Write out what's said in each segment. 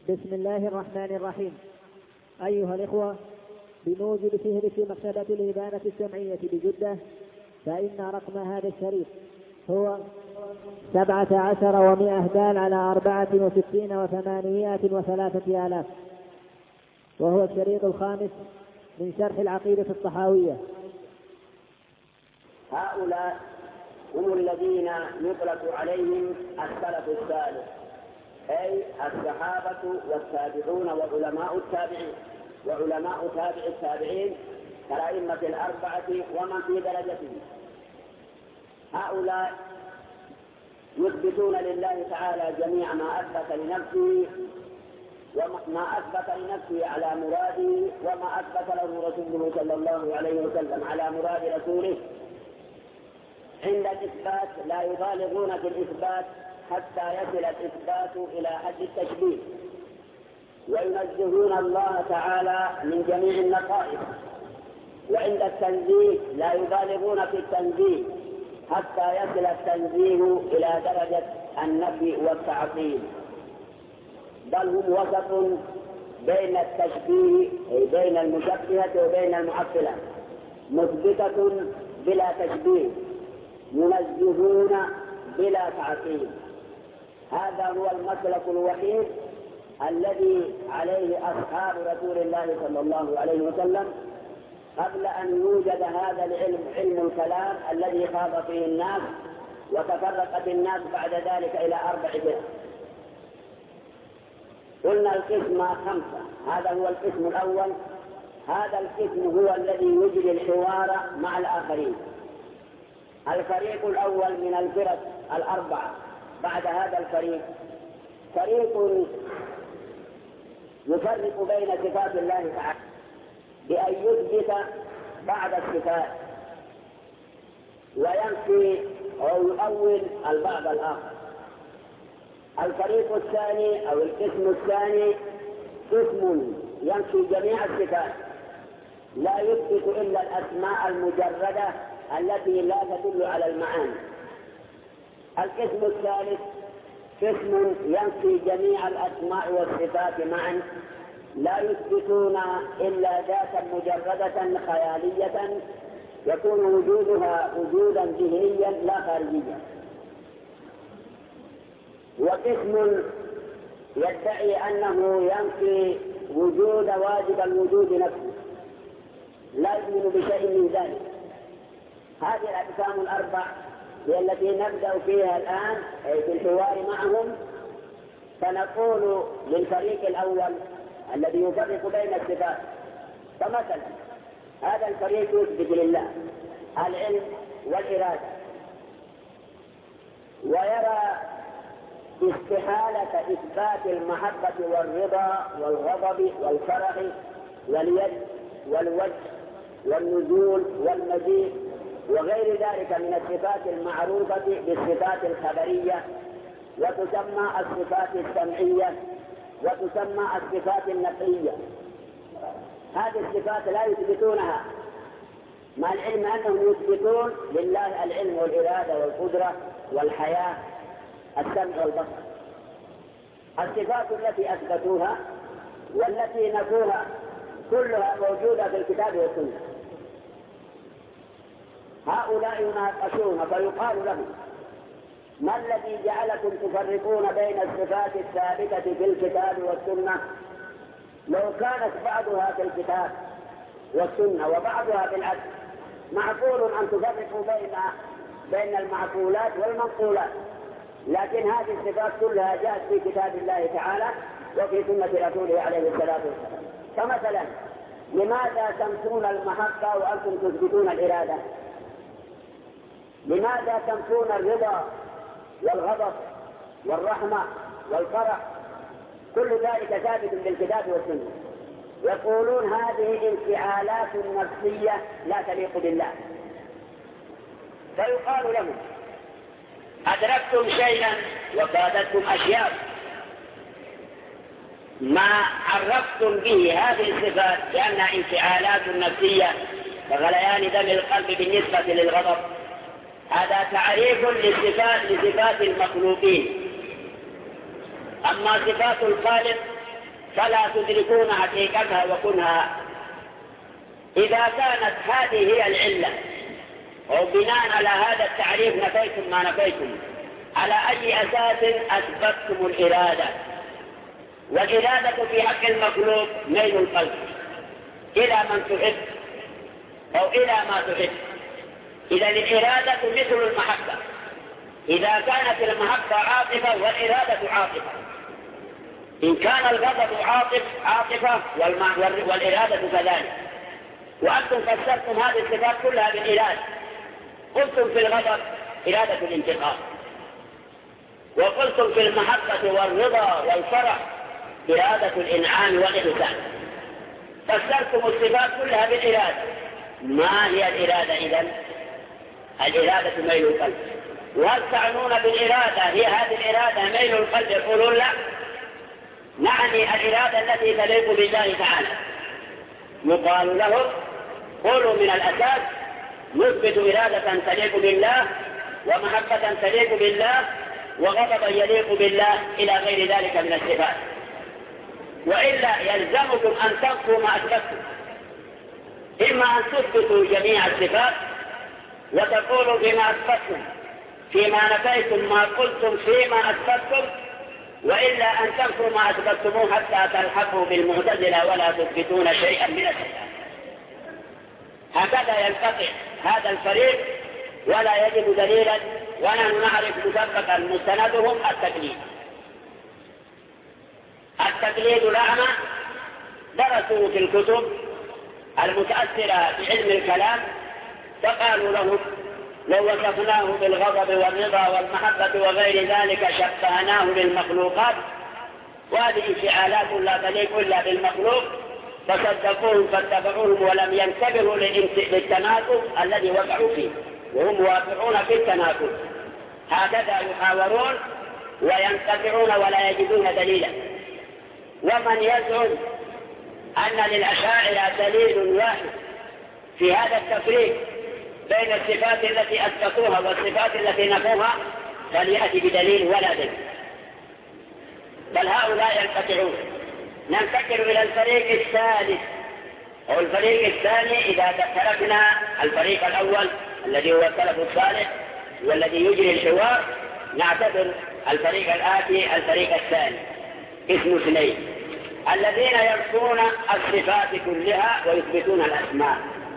بسم الله الرحمن الرحيم. أيها الإخوة، بموجب فهرس مكتبة الإبانة السمعية بجدة، فإن رقم هذا الشريط هو 17 دال على 64 و803 آلاف، وهو الشريط الخامس من شرح العقيدة الطحاوية. هؤلاء هم الذين يطلق عليهم السلف الصالح، أي الصحابة والتابعون وعلماء التابعين وعلماء تابع التابعين كالأئمة الأربعة ومن في درجتهم. هؤلاء يثبتون لله تعالى جميع ما أثبت لنفسه وما أثبت لنفسه على مراده، وما أثبت له رسوله صلى الله عليه وسلم على مراد رسوله. عند الإثبات لا يبالغون في الإثبات حتى يصل الإثبات إلى حد التشبيه، وينزهون الله تعالى من جميع النقائص. وعند التنزيه لا يبالغون في التنزيه حتى يصل التنزيه إلى درجة النفي والتعطيل، بل هم وسط بين التشبيه أي بين المشبهة وبين المعطلة، مثبتة بلا تشبيه، منزهون بلا تعطيل. هذا هو المسلك الوحيد الذي عليه أصحاب رسول الله صلى الله عليه وسلم قبل أن يوجد هذا العلم، علم الكلام الذي خاض فيه الناس وتفرقت الناس بعد ذلك إلى 4 فرق. قلنا القسم 5، هذا هو القسم الأول. هذا القسم هو الذي يجري الحوار مع الآخرين. الفريق الأول من الفرق 4. بعد هذا الفريق فريق يفرق بين صفات الله تعالى بأن يثبت بعض الصفات وينفي أو يؤول البعض الآخر. الفريق الثاني أو القسم الثاني قسم ينفي جميع الصفات، لا يثبت إلا الأسماء المجردة التي لا تدل على المعاني. القسم الثالث قسم ينفي جميع الأسماء والصفات معا، لا يثبتون إلا ذاتا مجردة خيالية يكون وجودها وجودا ذهنيا لا خارجيا. وقسم يدعي أنه ينفي وجود واجب الوجود نفسه، لا يؤمن بشيء من ذلك. هذه الأقسام 4 هي التي نبدأ فيها الآن في الحوار معهم. فنقول للفريق الأول الذي يفرق بين الصفات، فمثلا هذا الفريق يثبت لله العلم والإرادة، ويرى استحالة إثبات المحبة والرضا والغضب والفرح واليد والوجه والنزول والمجيء وغير ذلك من الصفات المعروفة بالصفات الخبرية، وتسمى الصفات السمعية وتسمى الصفات النقلية. هذه الصفات لا يثبتونها، مع العلم أنهم يثبتون لله العلم والإرادة والقدرة والحياة السمع والبصر. الصفات التي أثبتوها والتي نفوها كلها موجودة في الكتاب والسنة. هؤلاء يناقشون فيقال لهم: ما الذي جعلكم تفرقون بين الصفات الثابتة في الكتاب والسنة؟ لو كانت بعضها في الكتاب والسنة وبعضها في العكس معقول أن تفرقوا بين المعقولات والمنقولات، لكن هذه الصفات كلها جاءت في كتاب الله تعالى وفي سنة رسوله عليه الصلاة والسلام. فمثلا لماذا تنفون المحبة وأنتم تثبتون الإرادة؟ لماذا تنفون الرضا والغضب والرحمة والفرح؟ كل ذلك ثابت بالكتاب والسنة. يقولون هذه انفعالات نفسية لا تليق بالله. فيقال لهم: أدركتم شيئا وفاتتكم أشياء، ما عرفتم به هذه الصفات لأنها انفعالات نفسية كغليان دم القلب بالنسبة للغضب. هذا تعريف لصفات المخلوقين. أما صفات الخالق فلا تدركون حقيقتها وكنها. إذا كانت هذه هي العلة وبناء على هذا التعريف نفيتم ما نفيتم، على أي أساس أثبتتم الإرادة؟ والإرادة في حق المخلوق ميل القلب إلى من تحب أو إلى ما تحب. إذا الإرادة مثل المحبة، إذا كانت المحبة عاطفة والإرادة عاطفة. إن كان الغضب عاطفة والإرادة كذلك. وأنتم فسرتم هذه الصفات كلها بالإرادة. قلتم في الغضب إرادة الانتقام، وقلتم في المحبة والرضا والفرح إرادة الإنعام والإحسان. فسرتم الصفات كلها بالإرادة. ما هي الإرادة إذن؟ الإرادة ميل القلب. وهل تعنون بالإرادة هي هذه الإرادة ميل القلب؟ يقولون لا، نعني الإرادة التي تليق بالله تعالى. يقال لهم قولوا من الأساس نثبت إرادة تليق بالله ومحبة تليق بالله وغضبا يليق بالله إلى غير ذلك من الصفات، وإلا يلزمكم أن تنفوا ما أثبتم. إما أن تثبتوا جميع الصفات وتقولوا فيما أثبتم فيما نفيتم ما قلتم فيما أثبتم، وإلا أن تنفوا ما أثبتموه حتى تلحقوا بالمعتزلة ولا تثبتون شيئا من الصفات. هكذا ينقطع هذا الفريق ولا يجد دليلا، ونحن نعرف مسبقا مستندهم التقليد. التقليد الأعمى درسوا في الكتب المتأثرة بعلم الكلام، فقالوا لهم لو وصفناه بالغضب والرضا والمحبة وغير ذلك شبهناه بالمخلوقات، وهذه انفعالات لا تليق إلا بالمخلوق، فصدقوهم فاتبعوهم ولم ينتبهوا للتناقض الذي وقعوا فيه، وهم واقعون في التناقض. هكذا يحاورون وينقطعون ولا يجدون دليلا. ومن يزعم أن للأشاعرة دليل واحد في هذا التفريق بين الصفات التي أثبتوها والصفات التي نفوها فليأتي بدليل ولا دليل، بل هؤلاء ينقطعون. ننتقل إلى الفريق الثالث أو الفريق الثاني. إذا تركنا الفريق الأول الذي هو السلف الصالح والذي يجري الحوار، نعتبر الفريق الآتي الفريق الثاني اسم اثنين، الذين ينفون الصفات كلها ويثبتون الأسماء.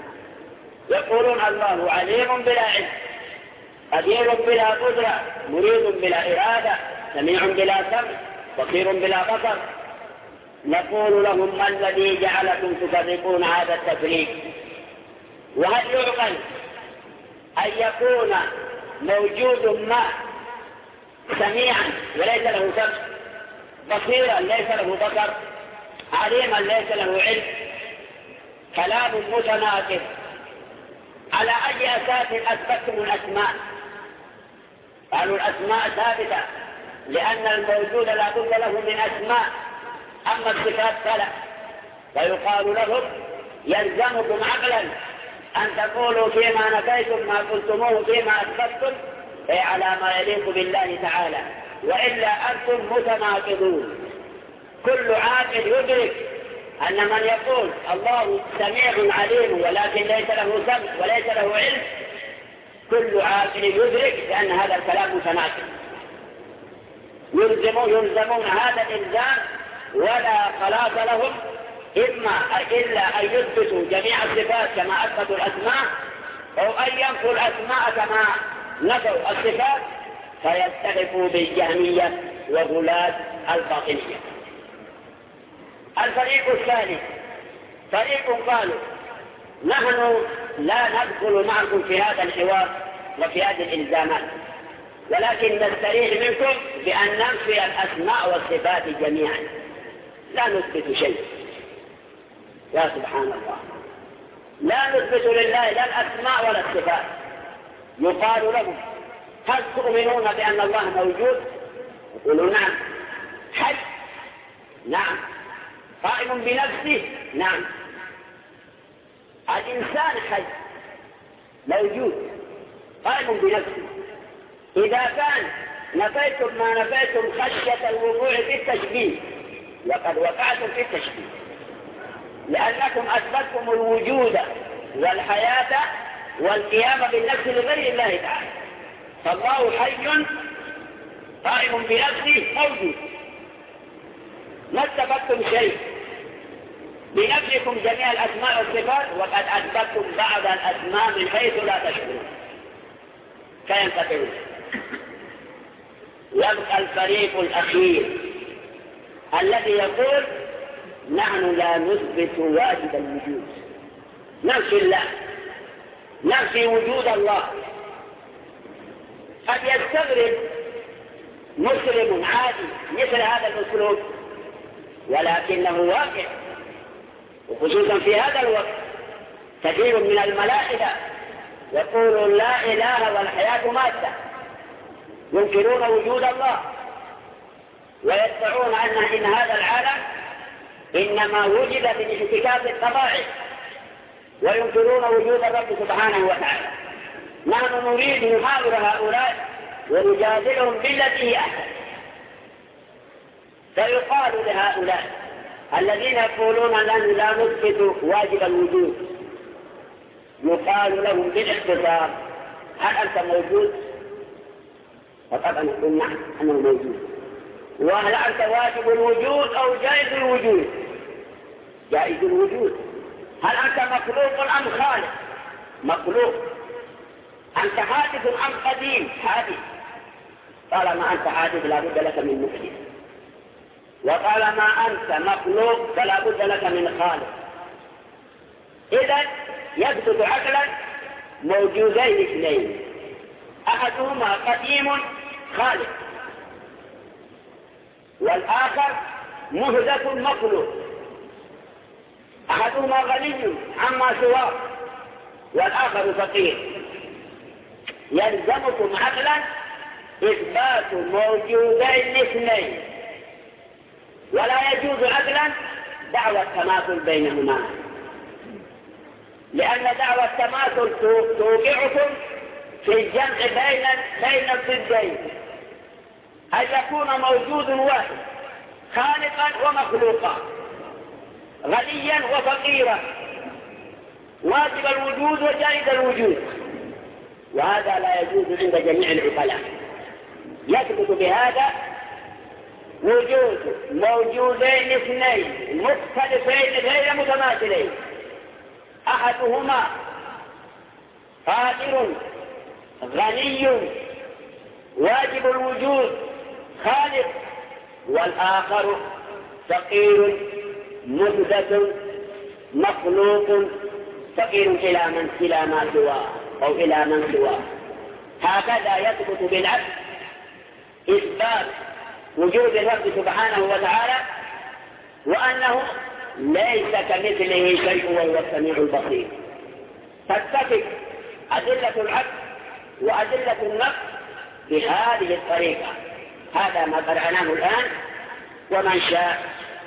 يقولون الله عليم بلا علم، قدير بلا قدرة، مريد بلا إرادة، سميع بلا سمع، بصير بلا بصر. نقول لهم ما الذي جعلكم تفرقون هذا التفريق؟ وهل يعقل أن يكون موجود ما سميعا وليس له سمع، بصيرا ليس له بصر، عليما ليس له علم؟ كلام متناقض. على أي أساس أثبتم الأسماء؟ قالوا الأسماء ثابتة لأن الموجود لا بد له من أسماء، أما الصفات فلا. فيقال لهم يلزمكم عقلا أن تقولوا فيما نفيتم ما قلتموه فيما أثبتم أي على ما يليق بالله تعالى، وإلا أنتم متناقضون. كل عاقل يدرك أن من يقول الله سميع عليم ولكن ليس له سمع وليس له علم، كل عاقل يدرك بأن هذا الكلام متناقض. يلزمون هذا الإلزام ولا خلاص لهم إلا أن يثبتوا جميع الصفات كما أثبتوا الأسماء، أو أن ينفوا الأسماء كما نفوا الصفات، فيستغفوا بالجهمية وغلاة الباطنية. الفريق الثالث فريق قالوا نحن لا ندخل معكم في هذا الحوار وفي هذه الإلزامات، ولكن نستريح منكم بأن ننفي الأسماء والصفات جميعا، لا نثبت شيء. يا سبحان الله، لا نثبت لله لا الأسماء ولا الصفات. يقال لهم هل تؤمنون بأن الله موجود؟ يقولون نعم. حي؟ نعم. قائم بنفسه؟ نعم. الإنسان حي موجود قائم بنفسه. إذا كان نفيتم ما نفيتم خشية الوقوع في التشبيه وقد وقعتم في التشبيه، لأنكم أثبتتم الوجود والحياة والقيام بالنفس لغير الله تعالى. فالله حي قائم بنفسه موجود، ما استفدتم شيء بنفسكم جميع الأسماء والصفات، وقد أثبتتم بعض الأسماء من حيث لا تشعرون فينقطعون. يبقى الفريق الأخير الذي يقول نحن لا نثبت واجب الوجود، نفي الله، نفي وجود الله. قد يستغرب مسلم عادي مثل هذا الأسلوب، ولكنه واقع، وخصوصا في هذا الوقت كثير من الملائكة يقولون لا إله والحياة مادة، ينكرون وجود الله، ويدعون إن هذا العالم إنما وجد من احتكاك الطبائع، وينكرون وجود الرب سبحانه وتعالى. نحن نريد نحاور هؤلاء ونجادلهم بالتي هي أحسن. فيقال لهؤلاء الذين يقولون أننا لا نثبت واجب الوجود، يقال لهم بالاختصار هل أنت موجود؟ فطبعا نقول نعم أنه موجود. وهل أنت واجب الوجود أو جائز الوجود؟ جائز الوجود. هل أنت مخلوق أم خالق؟ مخلوق. أنت حادث أم قديم؟ حادث. طالما أنت حادث لا بد لك من محدث، وطالما أنت مخلوق فلا بد لك من خالق. إذن يثبت عقلا موجودين اثنين، أحدهما قديم خالق، والآخر مهدث مخلوق. أحدهما غني عما سواه والآخر فقير. يلزمكم عقلا إثبات موجودين اثنين، ولا يجوز عقلا دعوى التماثل بينهما، لأن دعوى التماثل توقعكم في الجمع بين الضدين، أن يكون موجود واحد خالقا ومخلوقا، غنيا وفقيرا، واجب الوجود وجائز الوجود، وهذا لا يجوز عند جميع العقلاء. يثبت بهذا وجود موجودين اثنين مختلفين غير متماثلين، أحدهما قادر غني واجب الوجود خالق، والآخر فقير مهدث مخلوق، فقير إلى ما سواه أو إلى من سواه. هكذا يثبت بالعكس إثبات وجود الرب سبحانه وتعالى، وأنه ليس كمثله شيء وهو السميع البصير. تتفق أدلة العقل وأدلة النقل بهذه الطريقة. هذا ما قرأناه الآن، ومن شاء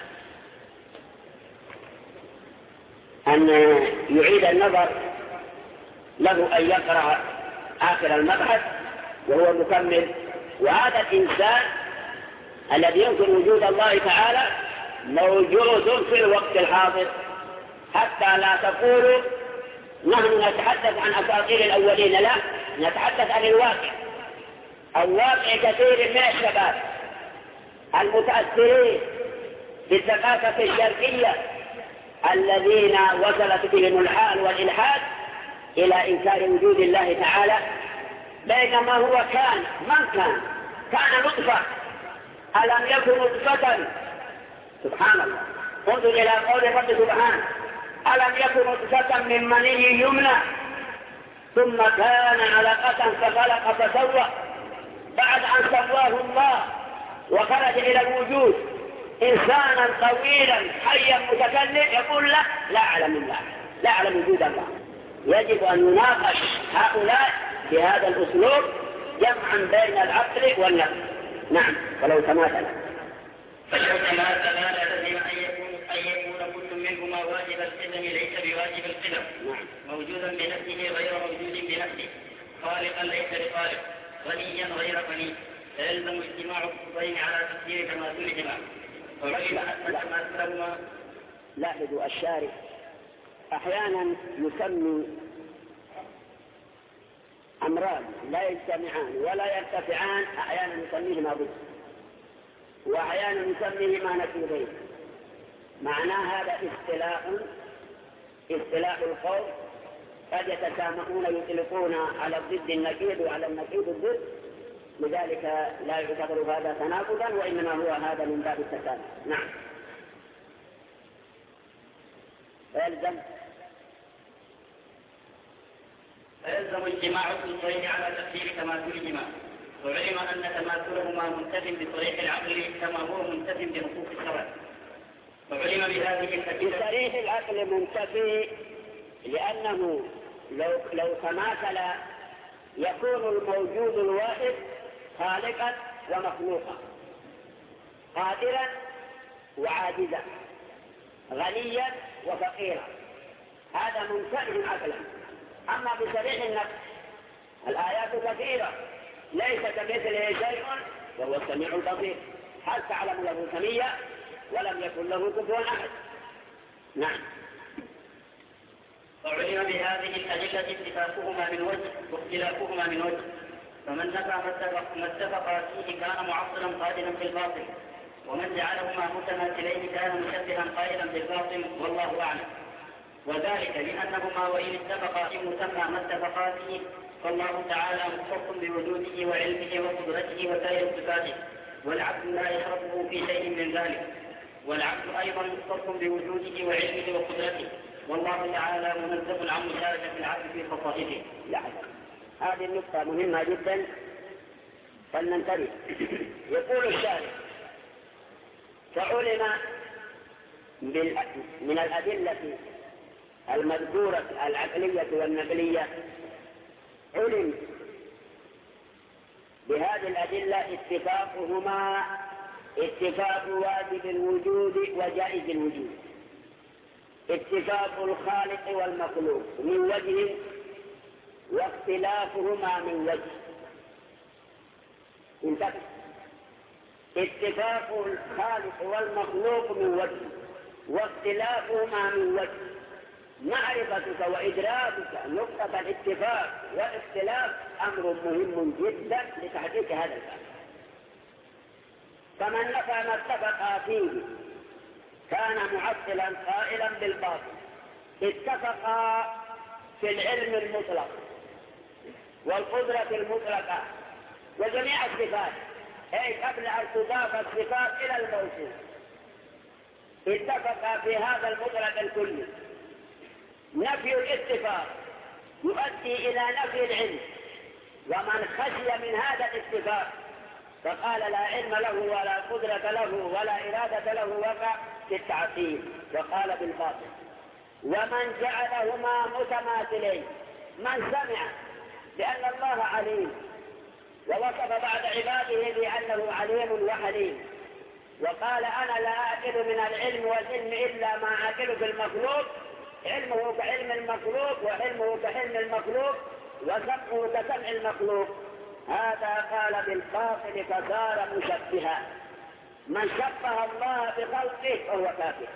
أن يعيد النظر له أن يقرأ آخر المبحث وهو مكمل. وهذا الإنسان الذي ينكر وجود الله تعالى موجود في الوقت الحاضر، حتى لا تقولوا نحن نتحدث عن أساطير الأولين، لا، نتحدث عن الواقع. الواقع كثير من الشباب المتأثرين بالثقافة الشرقية الذين وصلت بهم الحال والإلحاد إلى إنكار وجود الله تعالى، بينما هو كان نطفة، ألم يكن نطفة. سبحان الله، انظر إلى قول الرب سبحانه ألم يكن نطفة من مني يمنى ثم كان علقة فخلق فسوى. بعد أن سواه الله وخرج إلى الوجود إنسانا طويلا حيا متكلم، يقول له لا أعلم الله، لا أعلم وجود الله. يجب أن يناقش هؤلاء بهذا الأسلوب جمعا بين العقل والنقل. نعم، ولو تماثل فلو تماثل لا لازم أن يكون كل منهما واجب القدم ليس بواجب القدم، موجودا بنفسه غير موجود بنفسه، خالقا ليس بخالق، غنيا غير غني، فيلزم اجتماع القطبين على تفسير تماثلهما. وعلم أن تماثلهما. لاحظوا الشارع أحيانا يسمي أمران لا يجتمعان ولا يرتفعان، أحيانا يسميهما ضد، وأحيانا يسميهما نقيضين. معناه هذا اصطلاح القوم، قد يتسامحون يطلقون على الضد النقيض وعلى النقيض الضد، لذلك لا يعتبر هذا تناقضا، وإنما هو هذا من باب التسامح. نعم. فيلزم اجتماع الضدين على تفسير تماثلهما، وعلم أن تماثلهما منتف بصريح العقل كما هو منتف بنصوص الشرع. وعلم بهذه الأدلة بصريح العقل منتفي، لأنه لو تماثل يكون الموجود الواحد خالقا ومخلوقا، قادرا وعاجزا، غنيا وفقيرا، هذا منتفي عقلا. أما بصريح النفس الآيات كثيرة، ليس كمثله شيء وهو السميع البصير، هل تعلم له سميا ولم يكن له كفوا أحد. نعم. وعلم بهذه الأدلة اتفاقهما من وجه واختلافهما من وجه، فمن نفى ما اتفقا فيه كان معطلا قائلا في الباطل، ومن جعلهما متماثلين كان مشبها قائلا في الباطل، والله أعلم. وذلك لأنهما وإن اتفقا في مسمى ما اتفقا فيه، فالله تعالى مختص بوجوده وعلمه وقدرته وسائر صفاته، والعبد لا يشركه في شيء من ذلك، والعبد أيضا مختص بوجوده وعلمه وقدرته، والله تعالى منزه عن مشاركة العبد في خصائصه. هذه النقطة مهمة جدا، فلننتبه. يقول الشارع: فعلم من الأدلة المذكورة العقلية والنقلية، علم بهذه الأدلة اتفاقهما اتفاق واجب الوجود وجائز الوجود، اتفاق الخالق والمخلوق من وجه، واختلافهما من وجه. انتبه، اتفاق الخالق والمخلوق من وجه، واختلافهما من وجه. معرفتك وإدراكك نقطة الاتفاق والاختلاف أمر مهم جدا لتحقيق هذا الباب. فمن نفى ما اتفق فيه كان معطلا قائلا بالباطل. اتفقا في العلم المطلق والقدرة المطلقة وجميع الصفات، أي قبل أن تضاف الصفات إلى الموصوف، اتفقا في هذا المطلق الكلي. نفي الاتفاق يؤدي إلى نفي العلم، ومن خشي من هذا الاتفاق فقال لا علم له ولا قدرة له ولا إرادة له وقع في التعطيل وقال بالباطل. ومن جعلهما متماثلين، من سمع بأن الله عليم ووصف بعد عباده بأنه عليم وحليم، وقال أنا لا أعقل من العلم والعلم إلا ما أعقل في المخلوق، علمه كعلم المخلوق وعلمه كعلم المخلوق وسمعه كسمع المخلوق، هذا قال بالباطل فصار مشبها. من شبه الله بخلقه فهو كافر.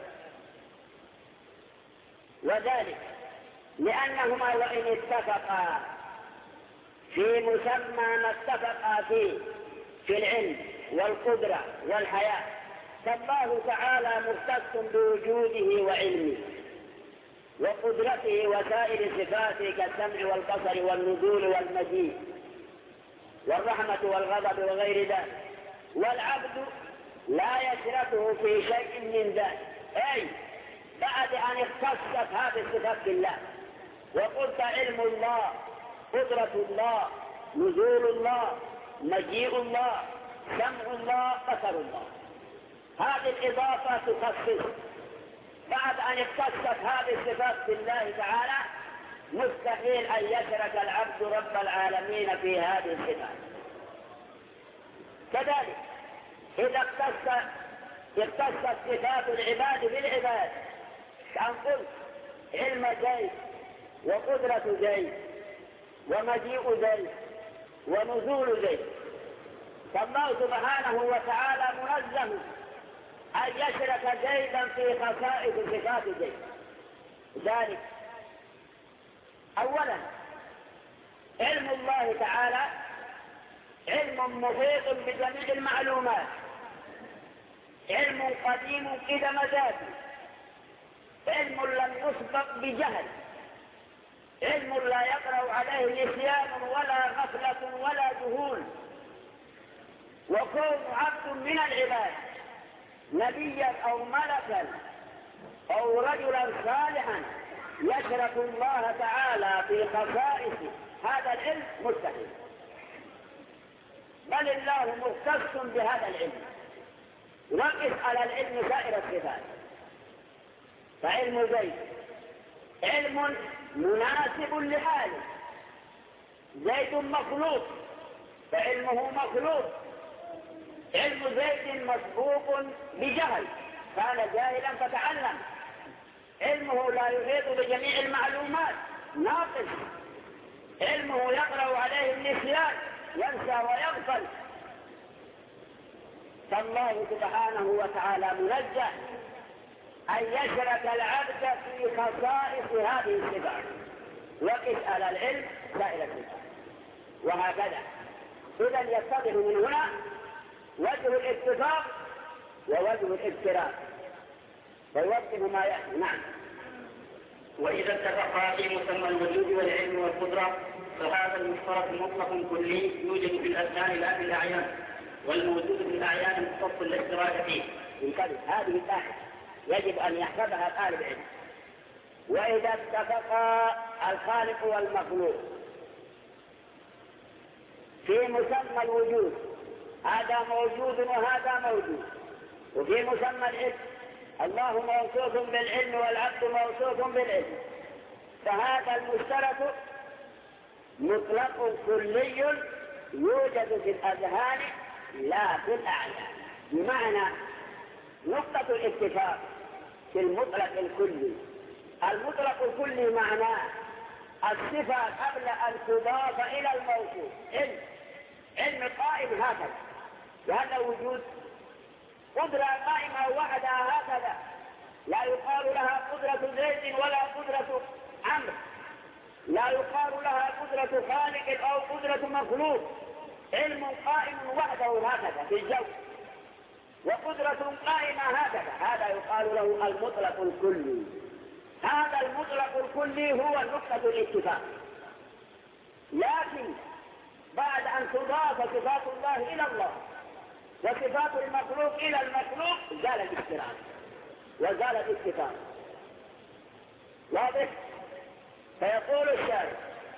وذلك لأنهما وإن اتفقا في مسمى ما اتفقا فيه في العلم والقدرة والحياة، فالله تعالى مختص بوجوده وعلمه وقدرته وسائر صفاته كالسمع والبصر والنزول والمجيء والرحمة والغضب وغير ذلك، والعبد لا يشركه في شيء من ذلك، أي بعد أن اختصت هذه الصفات بالله وقلت علم الله، قدرة الله، نزول الله، مجيء الله، سمع الله، بصر الله، هذه الإضافة تخصص. بعد أن اختصت هذه الصفات بالله تعالى مستحيل أن يشرك العبد رب العالمين في هذه الصفات. كذلك إذا اختصت صفات العباد بالعباد، كأن قلت علم زيد وقدرة زيد ومجيء زيد ونزول زيد، فالله سبحانه وتعالى منزه أن يشرك زيدا في خصائص صفات زيد. ذلك أولا علم الله تعالى علم محيط بجميع المعلومات، علم قديم قدم ذاته، علم لم يسبق بجهل، علم لا يقرأ عليه نسيان ولا غفلة ولا جهول. وكون عبد من العباد نبيا أو ملكا أو رجلا صالحا يشرك الله تعالى في خصائصه هذا العلم مستحيل، بل الله مختص بهذا العلم. نقص على العلم سائر الصفات. فعلم زيد علم مناسب لحاله، زيد مخلوق فعلمه مخلوق. علم زيد مسبوق بجهل، كان جاهلا فتعلم. علمه لا يحيط بجميع المعلومات، ناقص. علمه يقرأ عليه النسيان، ينسى ويغفل. فالله سبحانه وتعالى منزه أن يشرك العبد في خصائص هذه الصفات، وقس على العلم سائر الصفات. وهكذا إذا يتضح من هنا وجه الاتفاق ووجه الافتراق، فيوضح ما يأتي. نعم. وإذا اتفقا في مسمى الوجود والعلم والقدرة فهذا المشترك مطلق كلي يوجد في الأذهان لا في الأعيان، والموجود في الأعيان مختص لا اشتراك فيه. هذه الآية يجب أن يحفظها طالب العلم. وإذا اتفقا الخالق والمخلوق في مسمى الوجود، هذا موجود وهذا موجود، وفي مسمى العلم الله موصوف بالعلم والعبد موصوف بالعلم، فهذا المشترك مطلق كلي يوجد في الأذهان لا في الأعيان. بمعنى نقطة الاتفاق في المطلق الكلي. المطلق الكلي معناه الصفة قبل أن تضاف إلى الموصوف. علم قائم هكذا، وهذا وجود. قدرة قائمة وحدها هكذا، لا يقال لها قدرة زيد ولا قدرة عمرو، لا يقال لها قدرة خالق أو قدرة مخلوق. علم قائم وحده هكذا في الجو، وقدرة قائمة هكذا، هذا يقال له المطلق الكلي. هذا المطلق الكلي هو نقطة الاتفاق. لكن بعد أن تضاف صفات الله إلى الله وصفات المخلوق إلى المخلوق زال الاختلاف وزال الاتفاق. واضح؟ فيقول الشارع: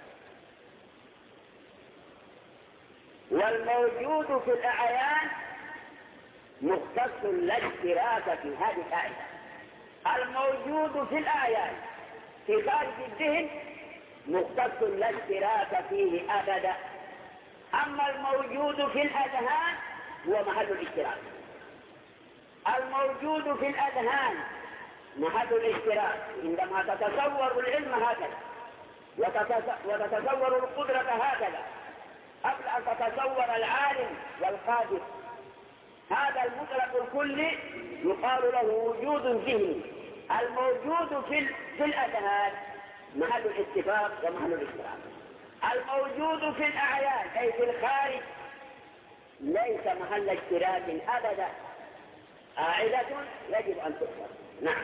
والموجود في الأعيان مختص لا اشتراك في هذه الآية. الموجود في الأعيان في خارج الذهن مختص لا اشتراك فيه أبدا. أما الموجود في الأذهان هو محل الاشتراك. الموجود في الأذهان محل الاشتراك. عندما تتصور العلم هكذا وتتصور القدرة هكذا قبل أن تتصور العالم والقادر، هذا المطلق الكلي يقال له وجود ذهني. الموجود في الأذهان محل الاتفاق ومحل الاشتراك. الموجود في الأعيان أي في الخارج ليس محل اشتراك أبدا، قاعدة يجب أن تكسر. نعم.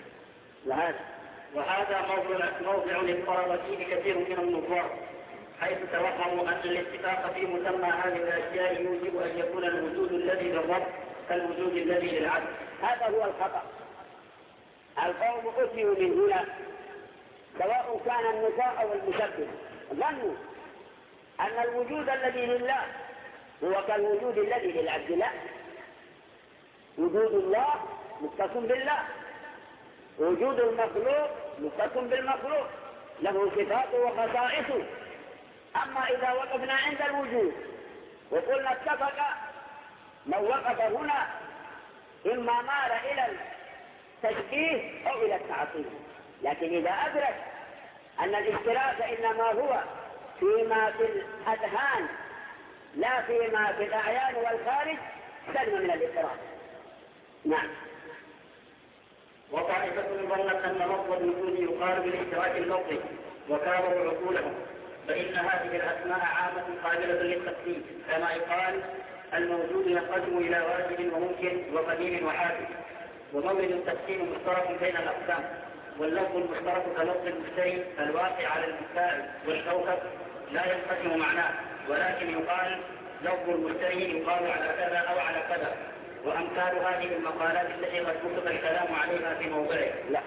وهذا موضع اضطرب فيه كثير من النظار، حيث توهموا أن الاتفاق في مسمى هذه الأشياء يوجب أن يكون الوجود الذي للرب كالوجود الذي للعبد. هذا هو الخطأ. القوم أتوا من هنا سواء كان النساء أو المشبه، ظنوا أن الوجود الذي لله هو كالوجود الذي للعبد. لا، وجود الله مختص بالله، وجود المخلوق مختص بالمخلوق، له صفاته وخصائصه. أما إذا وقفنا عند الوجود وقلنا اتفق، من وقف هنا إما مال إلى التشبيه أو إلى التعطيل. لكن إذا أدرك أن الاشتراك إنما هو فيما في الأذهان لا فيما في الأعيان والخارج سلم من الاضطراب. نعم. وطائفة ظنت أن لفظ الوجود يقال بالاشتراك اللفظي وكابروا عقولهم، فإن هذه الأسماء عامة قابلة للتقسيم، كما يقال الموجود ينقسم إلى واجب وممكن وقديم وحادث. ومورد التقسيم مشترك بين الأقسام، واللفظ المشترك كلفظ المشتري الواقع على المفتاح والكوكب لا ينقسم معناه، ولكن يقال لفظ المشتري يقال على كذا أو على كذا، وأمثال هذه المقالات التي قد كتب الكلام عليها في موضعه. لا.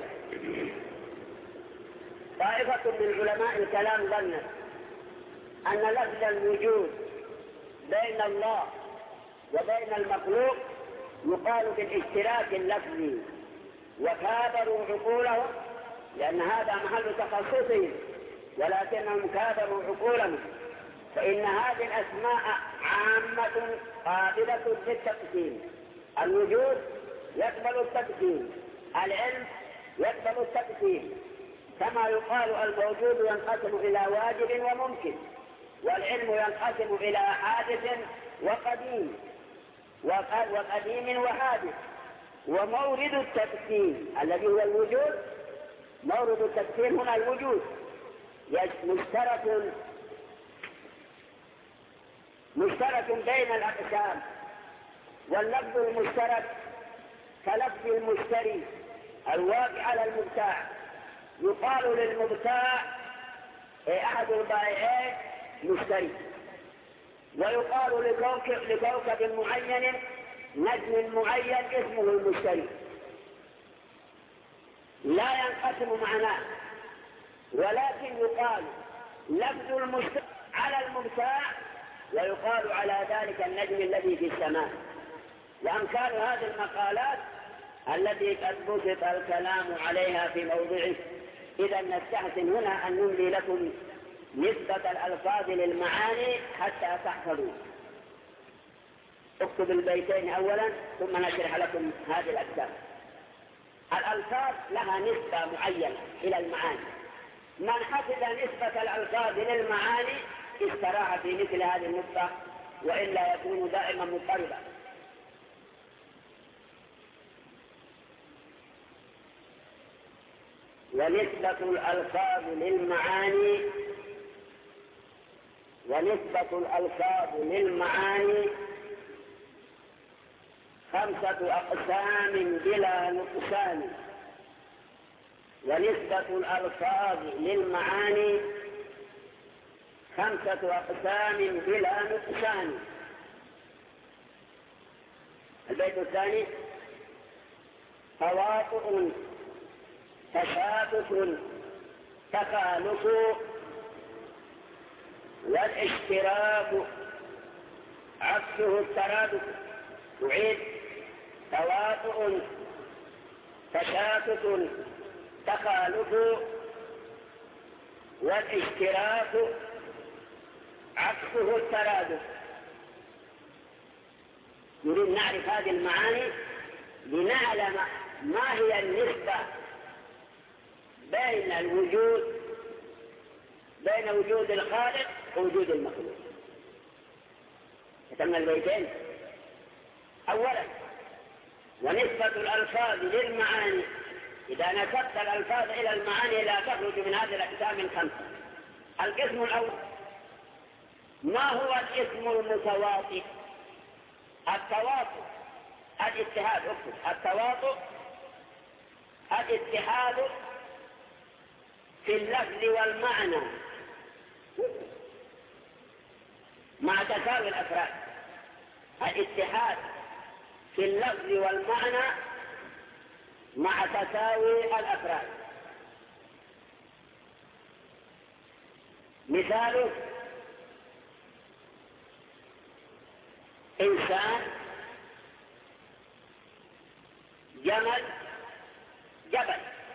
طائفة من علماء الكلام ظنت أن لفظ الوجود بين الله وبين المخلوق يقال بالاشتراك اللفظي، وكابروا عقولهم، لأن هذا محل تخصصهم، ولكنهم كابروا عقولهم، فإن هذه الأسماء عامة قابلة للتقسيم. الوجود يقبل التقسيم، العلم يقبل التقسيم، كما يقال الموجود ينقسم إلى واجب وممكن، والعلم ينقسم إلى حادث وقديم وحادث. ومورد التقسيم الذي هو الوجود، مورد التقسيم هنا الوجود مشترك بين الأقسام، واللفظ المشترك كلفظ المشتري الواقع على المبتاع، يقال للمبتاع أحد البائعين مشتري، ويقال لكوكب معين نجم معين اسمه المشتري، لا ينقسم معناه، ولكن يقال لفظ المشتري على المبتاع، ويقال على ذلك النجم الذي في السماء. وأمثال هذه المقالات التي قد بسط الكلام عليها في موضعه. إذا نستحسن هنا أن نملي لكم نسبة الألفاظ للمعاني حتى تحفظوا. اكتب البيتين أولا ثم نشرح لكم هذه الأجزاء. الألفاظ لها نسبة معينة إلى المعاني، من حفظ نسبة الألفاظ للمعاني استراح في مثل هذه النقطة، وإلا يكون دائما مضطربا. ونسبة الألفاظ للمعاني 5 أقسام بلا نقصان. ونسبة الألفاظ للمعاني 5 أقسام بلا نقصان. البيت الثاني: تواطؤ، تشابك، تخالف، والاشتراك عكسه الترادف. أعيد: تواطؤ، تشابك، تخالف، والاشتراك عكسه الترادف. نريد نعرف هذه المعاني لنعلم ما هي النسبة بين وجود الخالق ووجود المخلوق. كتبنا البيتين. أولا: ونسبة الألفاظ للمعاني. إذا نسبت الألفاظ إلى المعاني لا تخرج من هذه الأقسام 5. القسم الأول: ما هو الاسم المتواطئ؟ التواطؤ الاتحاد. اكتب: التواطؤ الاتحاد في اللفظ والمعنى مع تساوي الأفراد. الاتحاد في اللفظ والمعنى مع تساوي الأفراد. مثاله: إنسان، جمل، جبل.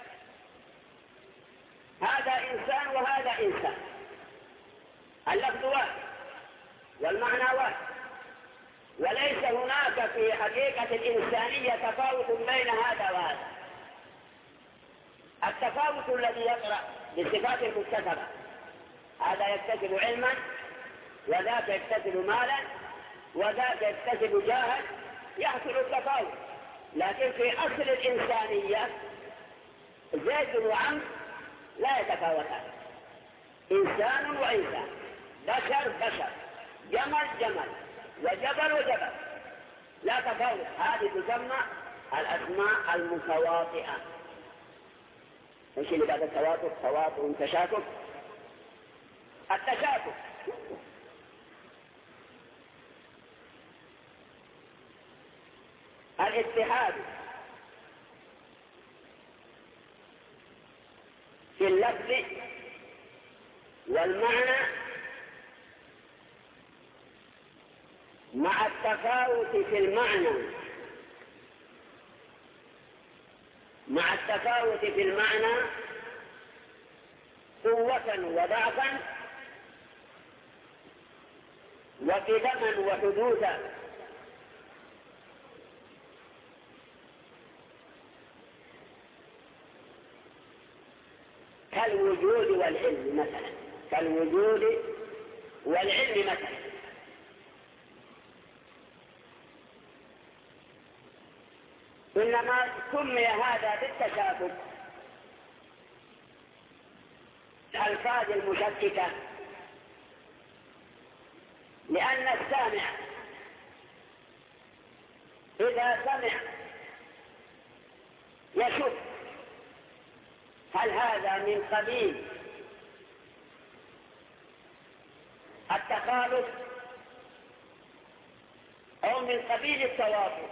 هذا إنسان وهذا إنسان، اللفظ واحد والمعنى واحد، وليس هناك في حقيقة الإنسانية تفاوت بين هذا وهذا. التفاوت الذي يقرأ بالصفات المكتسبة، هذا يكتسب علما، وذاك يكتسب مالا، وذاك يكتسب جاها، يحصل التفاوت. لكن في أصل الإنسانية زيد وعمرو لا يتفاوتان، إنسان وإنسان، بشر بشر، جمل جمل، وجبل وجبل، لا تفاوت. هذه تسمى الأسماء المتواطئة. ايش اللي بعد التواتر؟ تواطؤ وتشاكك. التشاكك الاتحاد في اللفظ والمعنى مع التفاوت في المعنى، مع التفاوت في المعنى قوة وضعفا وقدما وحدوثا. كالوجود والعلم مثلا، كالوجود والعلم مثلا. إنما سمي هذا بالتشابك الألفاظ المشككة، لأن السامع إذا سمع يشك هل هذا من قبيل التخالف أو من قبيل التوافق.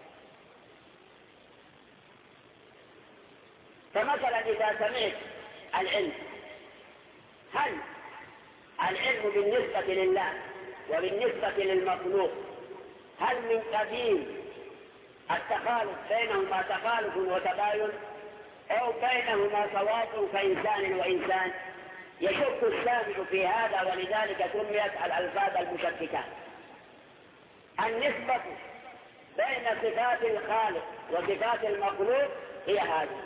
فمثلا إذا سمعت العلم، هل العلم بالنسبة لله وبالنسبة للمخلوق هل من قبيل التخالف بينهما تخالف وتباين أو بينهما تواطؤ كإنسان وإنسان؟ يشك السامع في هذا، ولذلك سميت الألفاظ المشككة. النسبة بين صفات الخالق وصفات المخلوق هي هذه،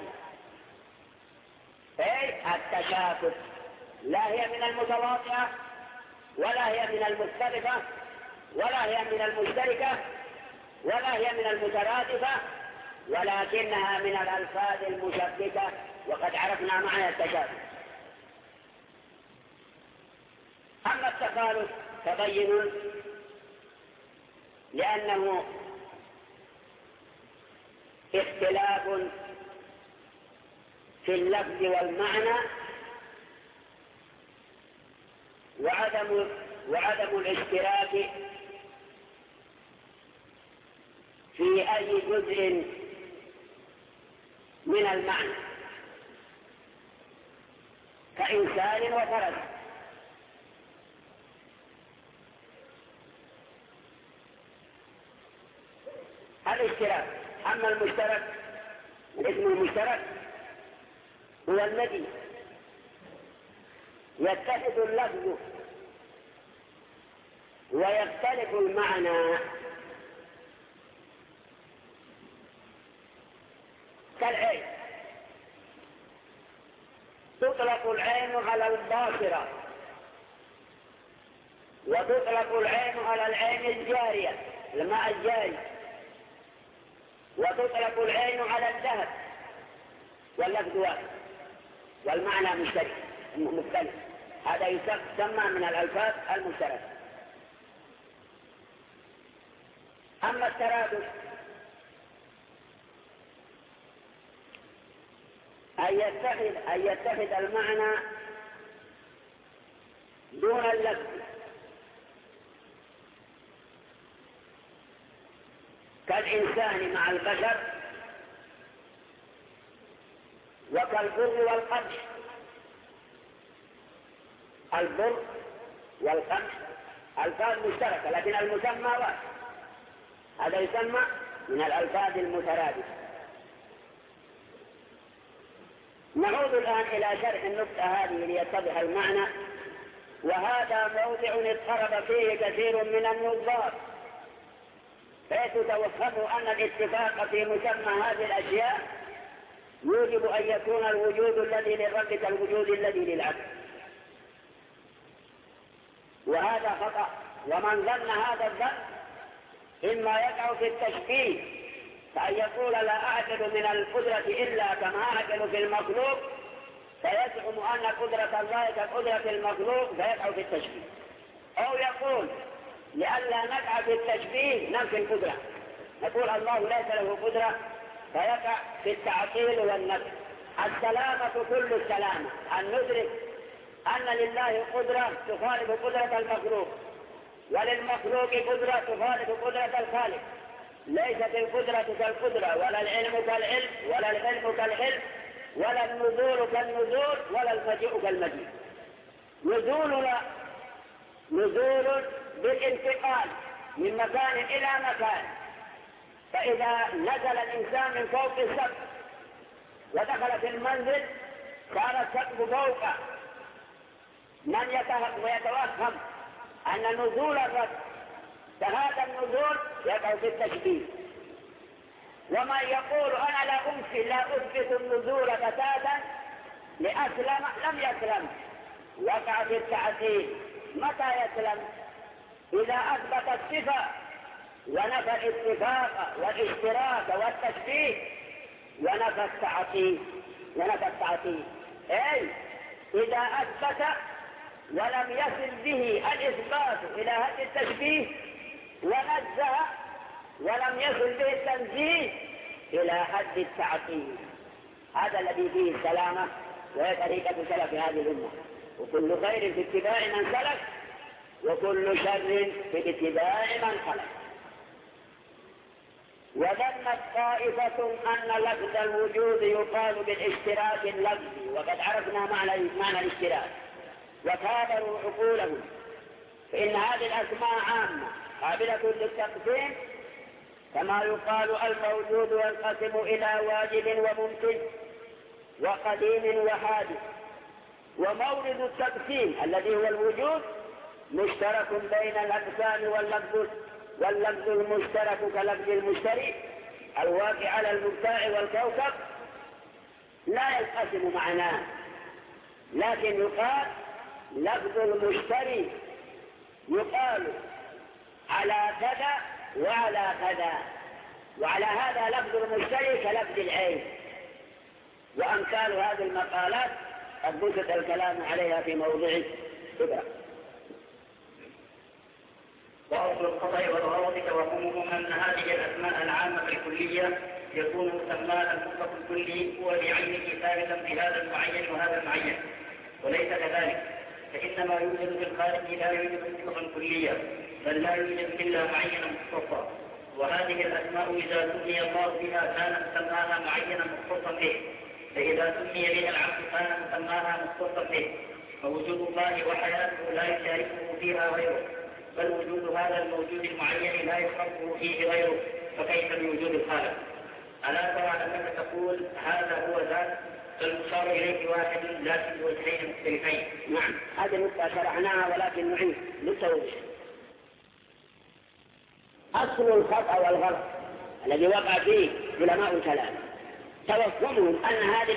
أي التشاكك، لا هي من المتواطئة ولا هي من المختلفة ولا هي من المشتركة ولا هي من المترادفة، ولكنها من الألفاظ المشككة، وقد عرفنا معنى التشابه. أما التخالف فبين، لأنه اختلاف في اللفظ والمعنى وعدم الاشتراك في أي جزء من المعنى، كإنسان وفرس. الاشتراك. أما المشترك، الاسم المشترك هو الذي يتحد اللفظ ويختلف المعنى، كالعين. تطلق العين على الباصرة، وتطلق العين على العين الجارية، الماء الجاري، وتطلق العين على الذهب، واللفظ واحد والمعنى مختلف. هذا يسمى من الألفاظ المشتركة. أما الترادف أن يتحد المعنى دون اللفظ، كالإنسان مع البشر، وكالبر والقمح. البر والقمح ألفاظ مشتركة لكن المسمى واحد، هذا يسمى من الألفاظ المترادفة. نعود الآن إلى شرح النكتة هذه ليتضح المعنى، وهذا موضع اضطرب فيه كثير من النظار، حيث توهموا أن الاتفاق في مسمى هذه الأشياء يوجب أن يكون الوجود الذي للرب كالوجود الذي للعبد، وهذا خطأ. ومن ظن هذا الظن إما يقع في التشبيه فأن يقول لا أعقل من القدرة إلا كما أعقل في المخلوق فيزعم أن قدرة الله كقدرة المخلوق فيقع في التشبيه، أو يقول لئلا نقع في التشبيه ننفي القدرة، نقول الله ليس له قدرة فيقع في التعطيل والنفي. السلامة كل السلامة أن ندرك أن لله قدرة تخالف قدرة المخلوق، وللمخلوق قدرة تخالف قدرة الخالق. ليست القدرة كالقدرة، ولا العلم كالعلم، ولا العلم كالعلم، ولا النزول كالنزول، ولا المجيء كالمجيء. نزولنا نزول بالانتقال من مكان إلى مكان، فإذا نزل الإنسان من فوق السقف ودخل في المنزل صار السقف فوقه، من يتوهم أن نزول الرب فهذا النزول يقع في التشبيه. ومن يقول أنا لا أثبت النزول بتاتا لأسلم لم يسلم، وقع في التعطيل. متى يسلم؟ إذا أثبت الصفة ونفى الاتفاق والاشتراك والتشبيه ونفى التعطيل. أي إذا أثبت ولم يصل به الإثبات إلى هذا التشبيه، ونزه ولم يصل به التنزيه إلى حد التعطيل. هذا الذي فيه السلامة، وهي طريقة سلف هذه الأمة. وكل خير في اتباع من سلف، وكل شر في اتباع من خلف. وظنت طائفة أن لفظ الوجود يقال بالاشتراك اللفظي، وقد عرفنا معنى الاشتراك، وكابروا عقولهم، فإن هذه الأسماء عامة قابلة للتقسيم، كما يقال الموجود ينقسم إلى واجب وممكن وقديم وحادث. ومورد التقسيم الذي هو الوجود مشترك بين الأجسام واللفظ المشترك كلفظ المشتري الواقع على المبتاع والكوكب لا ينقسم معناه، لكن يقال لفظ المشتري يقال على كذا وعلى كذا، وعلى هذا لفظ المشتري كلفظ العين. وأمثال هذه المقالات قد بسط الكلام عليها في موضع كبرى. وأصل الخطأ والغلط توهمهم أن هذه الأسماء العامة الكلية يكون مسمى المطلق الكلي هو بعينه ثابتا في هذا المعين وهذا المعين، وليس كذلك، فإن ما يوجد في الخارج لا يوجد مطلقا كليا، بل لا يوجد إلا معينا مختصا. وهذه الأسماء إذا سمي الله بها كان مسماها معينا مختصا به، فإذا سمي بها العبد كان مسماها مختصا به. فوجود الله وحياته لا يشاركه فيها غيره، بل وجود هذا الموجود المعين لا يشاركه فيه غيره، فكيف بوجود الخالق؟ ألا ترى أنك تقول هذا هو ذات، فالمشار إليه واحد لكن بوجهين مختلفين. نعم، هذه النقطة شرعناها ولكن نعيد للتوضيح. أصل الخطأ والغلط الذي وقع فيه علماء الكلام توهمهم أن هذه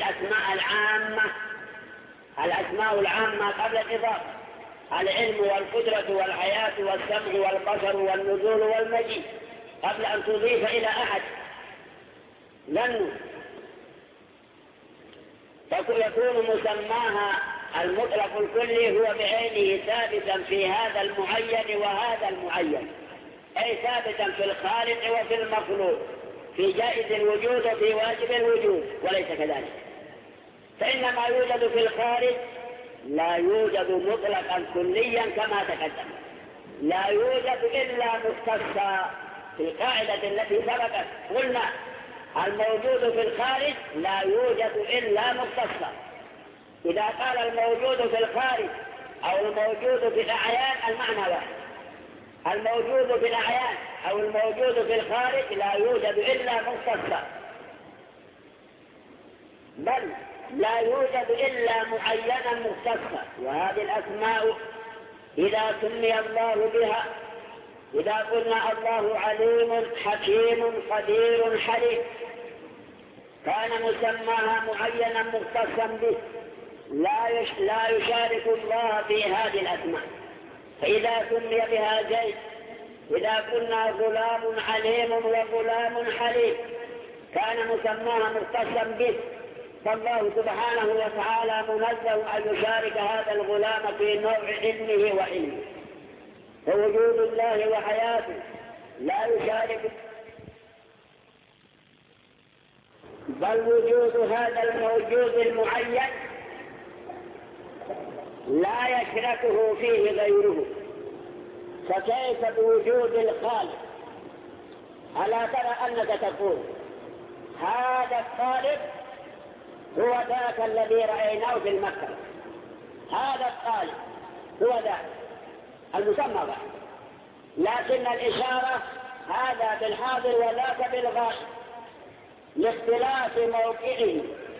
الأسماء العامة قبل الإضافة، العلم والقدرة والحياة والسمع والبصر والنزول والمجيء، قبل أن تضيف إلى أحد ظنوا فيكون مسماها المطلق الكلي هو بعينه ثابتا في هذا المعين وهذا المعين، أي ثابتا في الخالق وفي المخلوق، في جائز الوجود وفي واجب الوجود، وليس كذلك. فإن ما يوجد في الخارج لا يوجد مطلقا كليا كما تقدم، لا يوجد إلا مختصا. في القاعدة التي سبقت قلنا الموجود في الخارج لا يوجد إلا مختصا. إذا قال الموجود في الخارج أو الموجود في الأعيان المعنى واحد، الموجود في الأعيان أو الموجود في الخارج لا يوجد إلا مختصا، بل لا يوجد إلا معينا مختصا. وهذه الأسماء إذا سمي الله بها، إذا قلنا الله عليم حكيم قدير حليم، كان مسماها معينا مختصا به، لا يشارك الله في هذه الأسماء. فإذا سمي بها زيد إذا قلنا غلام عليم وغلام حليم كان مسماها مختصا به، فالله سبحانه وتعالى منزه أن يشارك هذا الغلام في نوع علمه وعلمه، فوجود الله وحياته لا يشارك، بل وجود هذا الموجود المعين لا يشركه فيه غيره. فكيف بوجود الخالق؟ ألا ترى أنك تقول هذا الخالق هو ذاك الذي رأيناه في المكتبة، هذا الخالق هو ذاك المسمى ذاك، لكن الإشارة هذا بالحاضر وذاك بالغائب لاختلاف موقعه،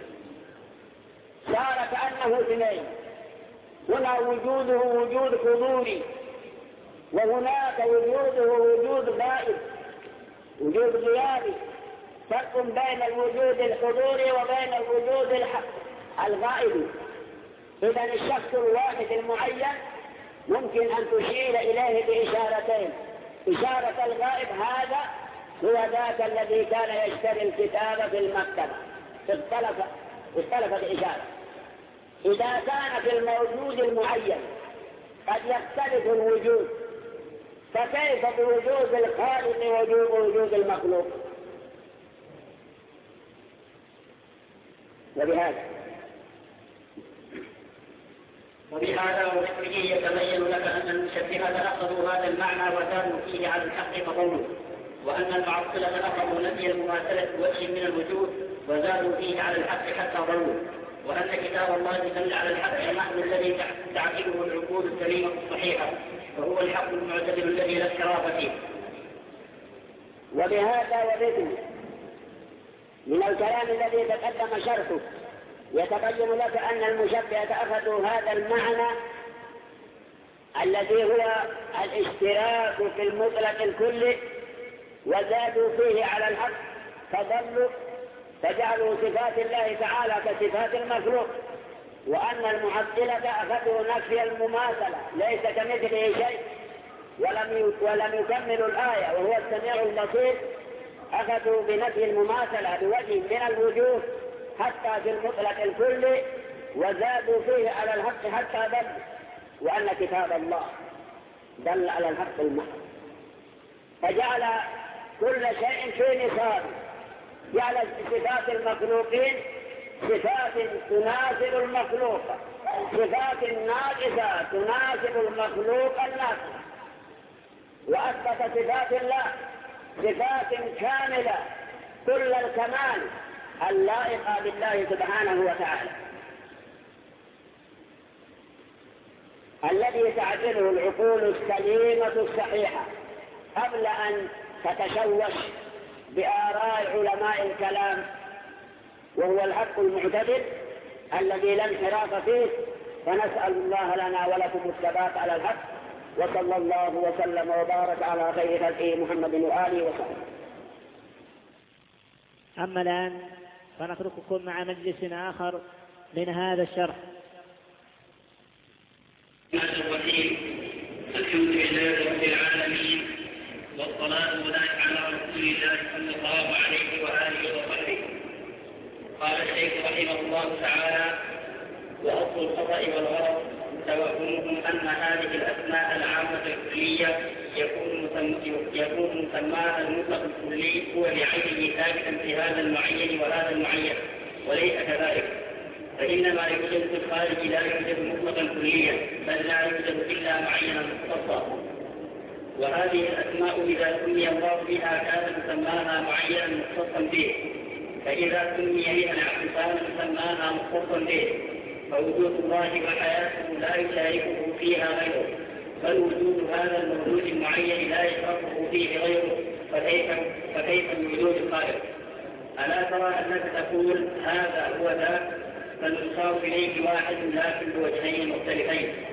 صار كأنه اثنين، هنا وجوده وجود حضوري وهناك وجوده وجود غائب، وجود غيابي، فرق بين الوجود الحضوري وبين الوجود الغائب. إذن الشخص الواحد المعين ممكن أن تشير إليه بإشارتين، إشارة الغائب هذا هو ذاك الذي كان يشتري الكتاب في المكتبة، اختلفت الإشارة. إذا كان في الموجود المعين قد يختلف الوجود، فكيف بوجود الخالق ووجود المخلوق؟ وبهذا وذكره يتبين لك أن المشبهة أخذوا هذا المعنى وزادوا فيه على الحق فضلوا، وأن المعطلة أخذوا نفي المماثلة بوجه من الوجود وزادوا فيه على الحق حتى ضلوا، وأن كتاب الله دل على الحق المحض الذي تعقله العقول السليمة الصحيحة، وهو الحق المعتدل الذي لا اختلاف فيه. وبهذا وذكره من الكلام الذي تقدم شرحه يتبين لك أن المشبهة أخذوا هذا المعنى الذي هو الاشتراك في المطلق الكلي وزادوا فيه على الحق فضلوا، فجعلوا صفات الله تعالى كصفات المخلوق، وأن المعطلة أخذوا نفي المماثلة ليس كمثله شيء ولم يكملوا الآية وهو السميع البصير، أخذوا بنفي المماثلة بوجه من الوجوه حتى في المطلق الكلي وزادوا فيه على الحق حتى ضلوا، وأن كتاب الله دل على الحق المحض، فجعل كل شيء في نصاب، جعل صفات المخلوقين صفات تناسب المخلوق، صفات ناقصة تناسب المخلوق الناقص، وأثبت صفات الله صفات كاملة كل الكمال اللائقة بالله سبحانه وتعالى، الذي تعدله العقول السليمة الصحيحة قبل أن تتشوش بآراء علماء الكلام، وهو الحق المعتدل الذي لا انحراف فيه. فنسأل الله لنا ولكم الثبات على الحق، وصلى الله وسلم وبارك على خير خلقه محمد وآله وصحبه. أما الآن فنترككم مع مجلس آخر من هذا الشرح. الحمد لله رب العالمين، والصلاة والسلام على رسول الله صلى الله عليه وآله وصحبه. قال الشيخ رحمه الله تعالى: وأصل الخطأ والغلط توهمهم أن هذه الأسماء العامة الكلية يكون مسماها المطلق الكلي هو بعينه ثابتا في هذا المعين وهذا المعين، وليس كذلك، فإنما يوجد في الخارج لا يوجد مطلقا كليا، بل لا يوجد إلا معينا مختصا. وهذه الأسماء إذا سمي الله بها كان مسماها معينا مختصا به، فإذا سمي بها الاعتصام مسماها مختصا به، فوجود الله وحياته لا يشاركه فيها غيره، بل وجود هذا الموجود المعين لا يشاركه فيه غيره، فكيف بوجود الخالق؟ ألا ترى أنك تقول هذا هو ذاك، فالمشار إليه واحد لكن بوجهين مختلفين،